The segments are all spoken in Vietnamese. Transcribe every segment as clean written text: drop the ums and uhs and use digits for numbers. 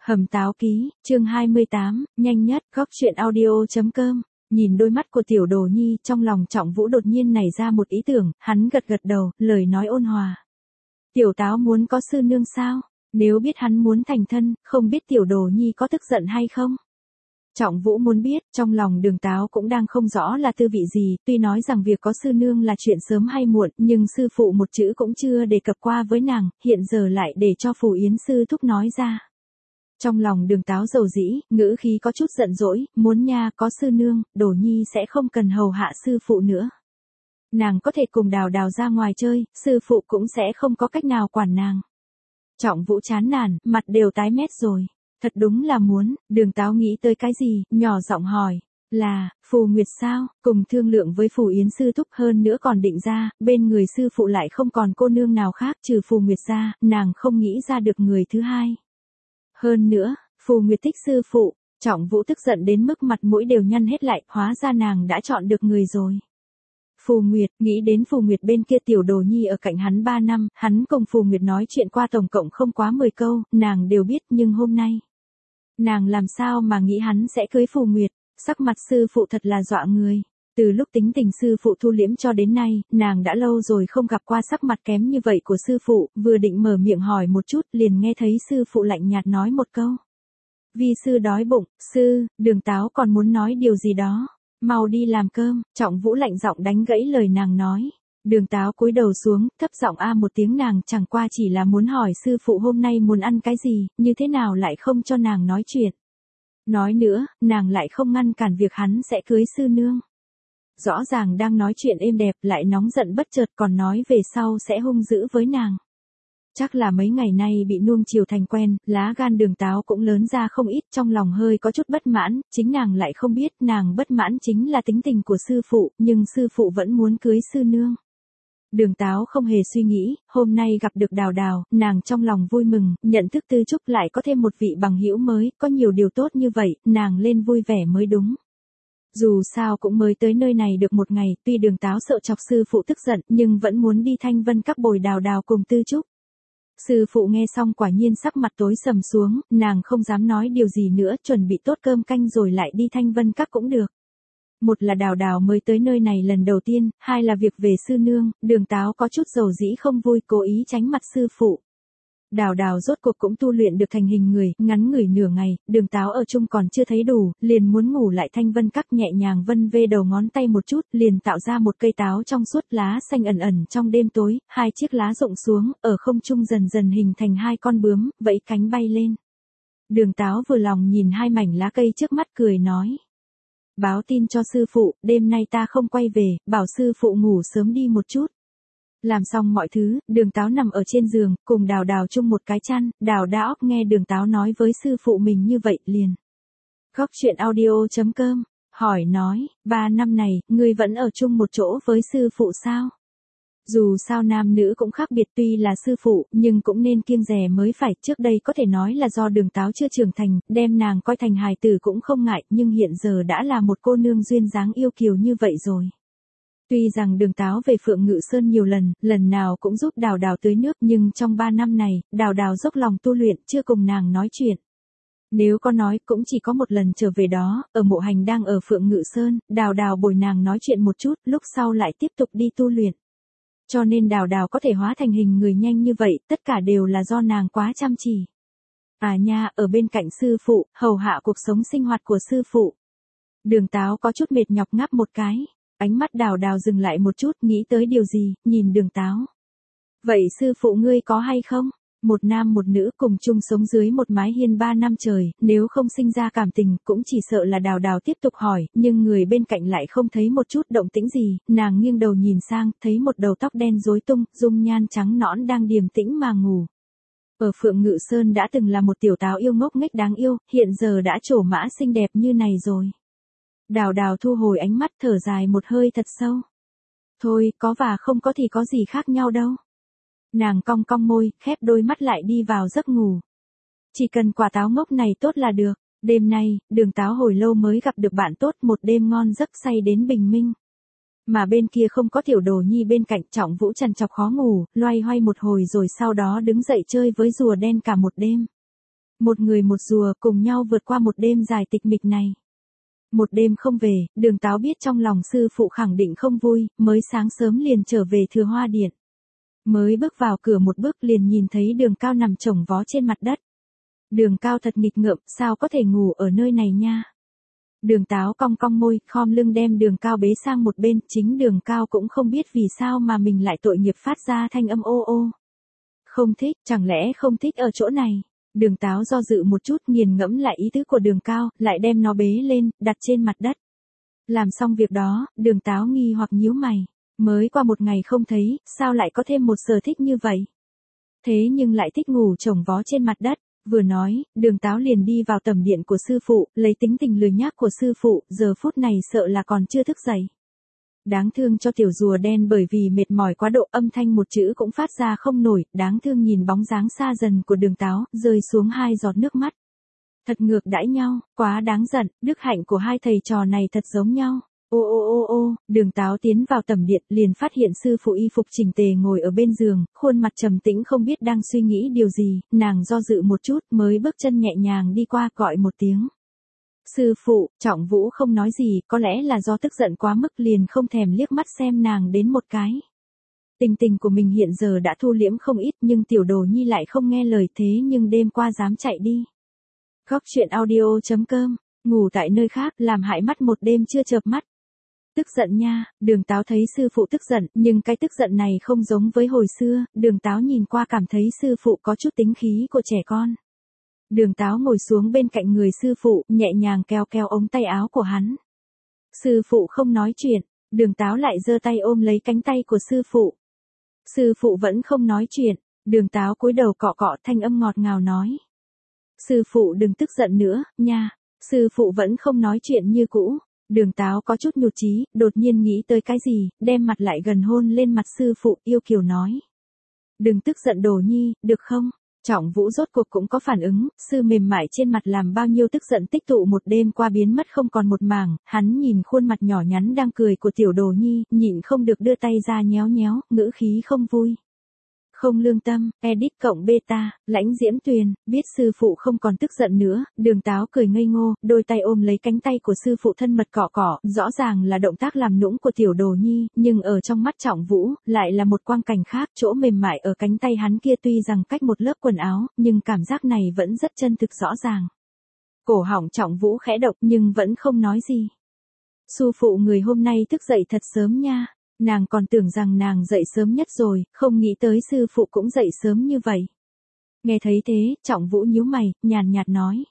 Hầm táo ký, chương 28, nhanh nhất, góc truyện audio.com. Nhìn đôi mắt của tiểu đồ nhi, trong lòng Trọng Vũ đột nhiên nảy ra một ý tưởng, hắn gật gật đầu, lời nói ôn hòa. Tiểu táo muốn có sư nương sao? Nếu biết hắn muốn thành thân, không biết tiểu đồ nhi có tức giận hay không? Trọng Vũ muốn biết, trong lòng Đường Táo cũng đang không rõ là tư vị gì, tuy nói rằng việc có sư nương là chuyện sớm hay muộn, nhưng sư phụ một chữ cũng chưa đề cập qua với nàng, hiện giờ lại để cho Phù Yến sư thúc nói ra. Trong lòng Đường Táo dầu dĩ, ngữ khí có chút giận dỗi, muốn nha, có sư nương, Đồ nhi sẽ không cần hầu hạ sư phụ nữa. Nàng có thể cùng Đào Đào ra ngoài chơi, sư phụ cũng sẽ không có cách nào quản nàng. Trọng Vũ chán nản, mặt đều tái mét rồi. Thật đúng là muốn, Đường Táo nghĩ tới cái gì, nhỏ giọng hỏi, là, Phù Nguyệt sao, cùng thương lượng với Phù Yến sư thúc hơn nữa còn định ra, bên người sư phụ lại không còn cô nương nào khác trừ Phù Nguyệt ra, nàng không nghĩ ra được người thứ hai. Hơn nữa, Phù Nguyệt thích sư phụ, Trọng Vũ tức giận đến mức mặt mũi đều nhăn hết lại, hóa ra nàng đã chọn được người rồi. Phù Nguyệt, nghĩ đến Phù Nguyệt bên kia tiểu đồ nhi ở cạnh hắn 3 năm, hắn cùng Phù Nguyệt nói chuyện qua tổng cộng không quá 10 câu, nàng đều biết nhưng hôm nay. Nàng làm sao mà nghĩ hắn sẽ cưới Phù Nguyệt, sắc mặt sư phụ thật là dọa người. Từ lúc tính tình sư phụ thu liễm cho đến nay, nàng đã lâu rồi không gặp qua sắc mặt kém như vậy của sư phụ, vừa định mở miệng hỏi một chút liền nghe thấy sư phụ lạnh nhạt nói một câu. Vi sư đói bụng, sư, Đường Táo còn muốn nói điều gì đó, mau đi làm cơm, Trọng Vũ lạnh giọng đánh gãy lời nàng nói. Đường Táo cúi đầu xuống, thấp giọng a một tiếng, nàng chẳng qua chỉ là muốn hỏi sư phụ hôm nay muốn ăn cái gì, như thế nào lại không cho nàng nói chuyện. Nói nữa, nàng lại không ngăn cản việc hắn sẽ cưới sư nương. Rõ ràng đang nói chuyện êm đẹp lại nóng giận bất chợt còn nói về sau sẽ hung dữ với nàng. Chắc là mấy ngày nay bị nuông chiều thành quen, lá gan Đường Táo cũng lớn ra không ít, trong lòng hơi có chút bất mãn, chính nàng lại không biết nàng bất mãn chính là tính tình của sư phụ, nhưng sư phụ vẫn muốn cưới sư nương. Đường Táo không hề suy nghĩ, hôm nay gặp được Đào Đào, nàng trong lòng vui mừng, nhận thức Tư Trúc lại có thêm một vị bằng hữu mới, có nhiều điều tốt như vậy, nàng lên vui vẻ mới đúng. Dù sao cũng mới tới nơi này được một ngày, tuy Đường Táo sợ chọc sư phụ tức giận, nhưng vẫn muốn đi Thanh Vân Các bồi Đào Đào cùng Tư Trúc. Sư phụ nghe xong quả nhiên sắc mặt tối sầm xuống, nàng không dám nói điều gì nữa, chuẩn bị tốt cơm canh rồi lại đi Thanh Vân Các cũng được. Một là Đào Đào mới tới nơi này lần đầu tiên, hai là việc về sư nương, Đường Táo có chút dầu dĩ không vui, cố ý tránh mặt sư phụ. Đào Đào rốt cuộc cũng tu luyện được thành hình người, ngắn ngủi nửa ngày, Đường Táo ở chung còn chưa thấy đủ, liền muốn ngủ lại. Thanh Vân Các nhẹ nhàng vân vê đầu ngón tay một chút, liền tạo ra một cây táo trong suốt, lá xanh ẩn ẩn trong đêm tối, hai chiếc lá rụng xuống, ở không trung dần dần hình thành hai con bướm, vẫy cánh bay lên. Đường Táo vừa lòng nhìn hai mảnh lá cây trước mắt cười nói. Báo tin cho sư phụ, đêm nay ta không quay về, bảo sư phụ ngủ sớm đi một chút. Làm xong mọi thứ, Đường Táo nằm ở trên giường, cùng Đào Đào chung một cái chăn, Đào Đào nghe Đường Táo nói với sư phụ mình như vậy liền. Góc truyện audio.com, hỏi nói, 3 năm này, ngươi vẫn ở chung một chỗ với sư phụ sao? Dù sao nam nữ cũng khác biệt, tuy là sư phụ, nhưng cũng nên kiêng dè mới phải, trước đây có thể nói là do Đường Táo chưa trưởng thành, đem nàng coi thành hài tử cũng không ngại, nhưng hiện giờ đã là một cô nương duyên dáng yêu kiều như vậy rồi. Tuy rằng Đường Táo về Phượng Ngự Sơn nhiều lần, lần nào cũng giúp Đào Đào tưới nước, nhưng trong 3 năm này, Đào Đào dốc lòng tu luyện, chưa cùng nàng nói chuyện. Nếu có nói, cũng chỉ có một lần trở về đó, ở Mộ Hành đang ở Phượng Ngự Sơn, Đào Đào bồi nàng nói chuyện một chút, lúc sau lại tiếp tục đi tu luyện. Cho nên Đào Đào có thể hóa thành hình người nhanh như vậy, tất cả đều là do nàng quá chăm chỉ. À nha, ở bên cạnh sư phụ, hầu hạ cuộc sống sinh hoạt của sư phụ. Đường Táo có chút mệt nhọc ngáp một cái. Ánh mắt Đào Đào dừng lại một chút, nghĩ tới điều gì, nhìn Đường Táo. Vậy sư phụ ngươi có hay không? Một nam một nữ cùng chung sống dưới một mái hiên 3 năm trời, nếu không sinh ra cảm tình, cũng chỉ sợ là Đào Đào tiếp tục hỏi, nhưng người bên cạnh lại không thấy một chút động tĩnh gì, nàng nghiêng đầu nhìn sang, thấy một đầu tóc đen rối tung, dung nhan trắng nõn đang điềm tĩnh mà ngủ. Ở Phượng Ngự Sơn đã từng là một tiểu táo yêu ngốc nghếch đáng yêu, hiện giờ đã trổ mã xinh đẹp như này rồi. Đào Đào thu hồi ánh mắt, thở dài một hơi thật sâu. Thôi, có và không có thì có gì khác nhau đâu. Nàng cong cong môi, khép đôi mắt lại đi vào giấc ngủ. Chỉ cần quả táo ngốc này tốt là được. Đêm nay, Đường Táo hồi lâu mới gặp được bạn tốt, một đêm ngon giấc say đến bình minh. Mà bên kia không có tiểu đồ nhi bên cạnh, Trọng Vũ trằn trọc khó ngủ, loay hoay một hồi rồi sau đó đứng dậy chơi với rùa đen cả một đêm. Một người một rùa cùng nhau vượt qua một đêm dài tịch mịch này. Một đêm không về, Đường Táo biết trong lòng sư phụ khẳng định không vui, mới sáng sớm liền trở về Thừa Hoa Điện. Mới bước vào cửa một bước liền nhìn thấy Đường Cao nằm chồng vó trên mặt đất. Đường Cao thật nghịch ngợm, sao có thể ngủ ở nơi này nha. Đường Táo cong cong môi, khom lưng đem Đường Cao bế sang một bên, chính Đường Cao cũng không biết vì sao mà mình lại tội nghiệp phát ra thanh âm ô ô. Không thích, chẳng lẽ không thích ở chỗ này. Đường Táo do dự một chút, nghiền ngẫm lại ý tứ của Đường Cao, lại đem nó bế lên, đặt trên mặt đất. Làm xong việc đó, Đường Táo nghi hoặc nhíu mày. Mới qua một ngày không thấy, sao lại có thêm một sở thích như vậy? Thế nhưng lại thích ngủ chồng vó trên mặt đất. Vừa nói, Đường Táo liền đi vào tầm điện của sư phụ, lấy tính tình lười nhác của sư phụ, giờ phút này sợ là còn chưa thức dậy. Đáng thương cho tiểu rùa đen bởi vì mệt mỏi quá độ, âm thanh một chữ cũng phát ra không nổi, đáng thương nhìn bóng dáng xa dần của Đường Táo, rơi xuống 2 giọt nước mắt. Thật ngược đãi nhau, quá đáng giận, đức hạnh của hai thầy trò này thật giống nhau. Ô ô ô ô, Đường Táo tiến vào tầm điện, liền phát hiện sư phụ y phục chỉnh tề ngồi ở bên giường, khuôn mặt trầm tĩnh không biết đang suy nghĩ điều gì, nàng do dự một chút mới bước chân nhẹ nhàng đi qua gọi một tiếng. Sư phụ, Trọng Vũ không nói gì, có lẽ là do tức giận quá mức liền không thèm liếc mắt xem nàng đến một cái. Tình tình của mình hiện giờ đã thu liễm không ít nhưng tiểu đồ nhi lại không nghe lời, thế nhưng đêm qua dám chạy đi. Góc truyện audio.com, ngủ tại nơi khác làm hại mắt một đêm chưa chợp mắt. Tức giận nha, Đường Táo thấy sư phụ tức giận, nhưng cái tức giận này không giống với hồi xưa, Đường Táo nhìn qua cảm thấy sư phụ có chút tính khí của trẻ con. Đường Táo ngồi xuống bên cạnh người sư phụ, nhẹ nhàng kéo kéo ống tay áo của hắn. Sư phụ không nói chuyện, Đường Táo lại giơ tay ôm lấy cánh tay của sư phụ. Sư phụ vẫn không nói chuyện, Đường Táo cúi đầu cọ cọ, thanh âm ngọt ngào nói. Sư phụ đừng tức giận nữa, nha, sư phụ vẫn không nói chuyện như cũ. Đường Táo có chút nhụt chí, đột nhiên nghĩ tới cái gì, đem mặt lại gần hôn lên mặt sư phụ, yêu kiều nói. Đừng tức giận đồ nhi, được không? Trọng Vũ rốt cuộc cũng có phản ứng, sư mềm mại trên mặt làm bao nhiêu tức giận tích tụ một đêm qua biến mất không còn một mảng, hắn nhìn khuôn mặt nhỏ nhắn đang cười của tiểu đồ nhi, nhịn không được đưa tay ra nhéo nhéo, ngữ khí không vui. Không lương tâm, edit cộng beta, Lãnh Diễm Tuyền, biết sư phụ không còn tức giận nữa, Đường Táo cười ngây ngô, đôi tay ôm lấy cánh tay của sư phụ thân mật cọ cọ, rõ ràng là động tác làm nũng của tiểu đồ nhi, nhưng ở trong mắt Trọng Vũ, lại là một quang cảnh khác, chỗ mềm mại ở cánh tay hắn kia tuy rằng cách một lớp quần áo, nhưng cảm giác này vẫn rất chân thực rõ ràng. Cổ họng Trọng Vũ khẽ động nhưng vẫn không nói gì. Sư phụ người hôm nay thức dậy thật sớm nha. Nàng còn tưởng rằng nàng dậy sớm nhất rồi, không nghĩ tới sư phụ cũng dậy sớm như vậy. Nghe thấy thế, Trọng Vũ nhíu mày, nhàn nhạt nói.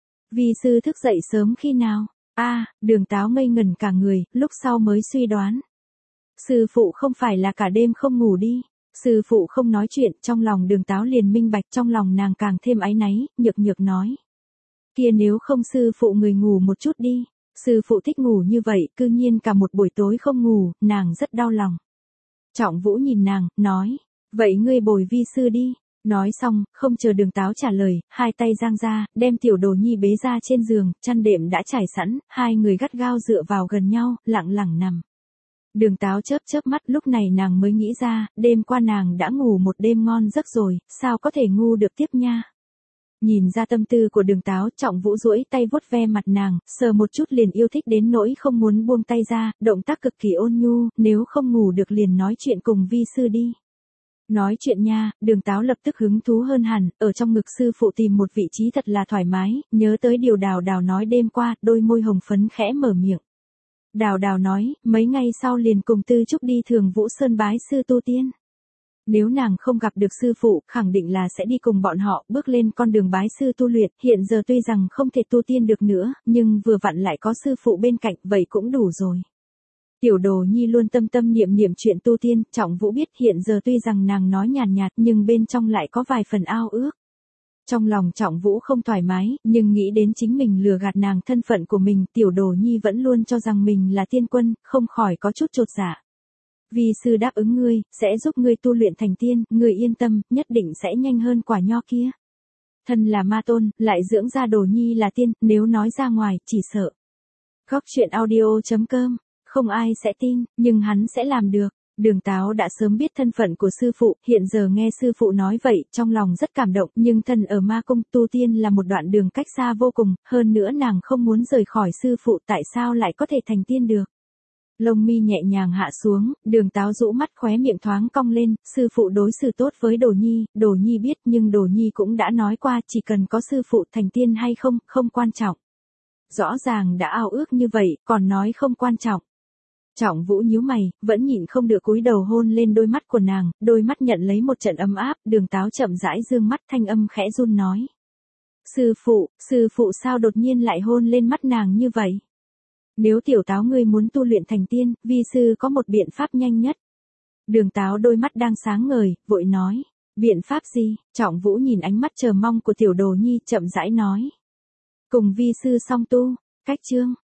Vi sư thức dậy sớm khi nào? Đường Táo ngây ngẩn cả người, lúc sau mới suy đoán. Sư phụ không phải là cả đêm không ngủ đi. Sư phụ không nói chuyện, trong lòng Đường Táo liền minh bạch, trong lòng nàng càng thêm áy náy, nhược nhược nói. Kia nếu không sư phụ người ngủ một chút đi. Sư phụ thích ngủ như vậy, cư nhiên cả một buổi tối không ngủ, nàng rất đau lòng. Trọng Vũ nhìn nàng, nói, vậy ngươi bồi vi sư đi. Nói xong, không chờ Đường Táo trả lời, hai tay giang ra, đem tiểu đồ nhi bế ra trên giường, chăn đệm đã trải sẵn, hai người gắt gao dựa vào gần nhau, lặng lặng nằm. Đường Táo chớp chớp mắt, lúc này nàng mới nghĩ ra, đêm qua nàng đã ngủ một đêm ngon giấc rồi, sao có thể ngu được tiếp nha. Nhìn ra tâm tư của Đường Táo, Trọng Vũ duỗi tay vuốt ve mặt nàng, sờ một chút liền yêu thích đến nỗi không muốn buông tay ra, động tác cực kỳ ôn nhu, nếu không ngủ được liền nói chuyện cùng vi sư đi. Nói chuyện nha, Đường Táo lập tức hứng thú hơn hẳn, ở trong ngực sư phụ tìm một vị trí thật là thoải mái, nhớ tới điều Đào Đào nói đêm qua, đôi môi hồng phấn khẽ mở miệng. Đào Đào nói, mấy ngày sau liền cùng Tư Trúc đi Thường Vũ Sơn bái sư tu tiên. Nếu nàng không gặp được sư phụ, khẳng định là sẽ đi cùng bọn họ, bước lên con đường bái sư tu luyện, hiện giờ tuy rằng không thể tu tiên được nữa, nhưng vừa vặn lại có sư phụ bên cạnh, vậy cũng đủ rồi. Tiểu đồ nhi luôn tâm tâm niệm niệm chuyện tu tiên, Trọng Vũ biết hiện giờ tuy rằng nàng nói nhàn nhạt nhưng bên trong lại có vài phần ao ước. Trong lòng Trọng Vũ không thoải mái, nhưng nghĩ đến chính mình lừa gạt nàng thân phận của mình, tiểu đồ nhi vẫn luôn cho rằng mình là tiên quân, không khỏi có chút chột dạ. Vi sư đáp ứng ngươi, sẽ giúp ngươi tu luyện thành tiên, ngươi yên tâm, nhất định sẽ nhanh hơn quả nho kia. Thân là ma tôn, lại dưỡng ra đồ nhi là tiên, nếu nói ra ngoài, chỉ sợ. Góc truyện audio.com, không ai sẽ tin, nhưng hắn sẽ làm được. Đường Táo đã sớm biết thân phận của sư phụ, hiện giờ nghe sư phụ nói vậy, trong lòng rất cảm động, nhưng thân ở ma cung tu tiên là một đoạn đường cách xa vô cùng, hơn nữa nàng không muốn rời khỏi sư phụ, tại sao lại có thể thành tiên được. Lông mi nhẹ nhàng hạ xuống, Đường Táo rũ mắt, khóe miệng thoáng cong lên, sư phụ đối xử tốt với Đồ Nhi biết, nhưng Đồ Nhi cũng đã nói qua, chỉ cần có sư phụ thành tiên hay không, không quan trọng. Rõ ràng đã ao ước như vậy, còn nói không quan trọng. Trọng Vũ nhíu mày, vẫn nhịn không được cúi đầu hôn lên đôi mắt của nàng, đôi mắt nhận lấy một trận ấm áp, Đường Táo chậm rãi dương mắt, thanh âm khẽ run nói. Sư phụ sao đột nhiên lại hôn lên mắt nàng như vậy? Nếu Tiểu Táo ngươi muốn tu luyện thành tiên, vi sư có một biện pháp nhanh nhất. Đường Táo đôi mắt đang sáng ngời, vội nói. Biện pháp gì? Trọng Vũ nhìn ánh mắt chờ mong của Tiểu Đồ Nhi, chậm rãi nói. Cùng vi sư song tu. Cách chương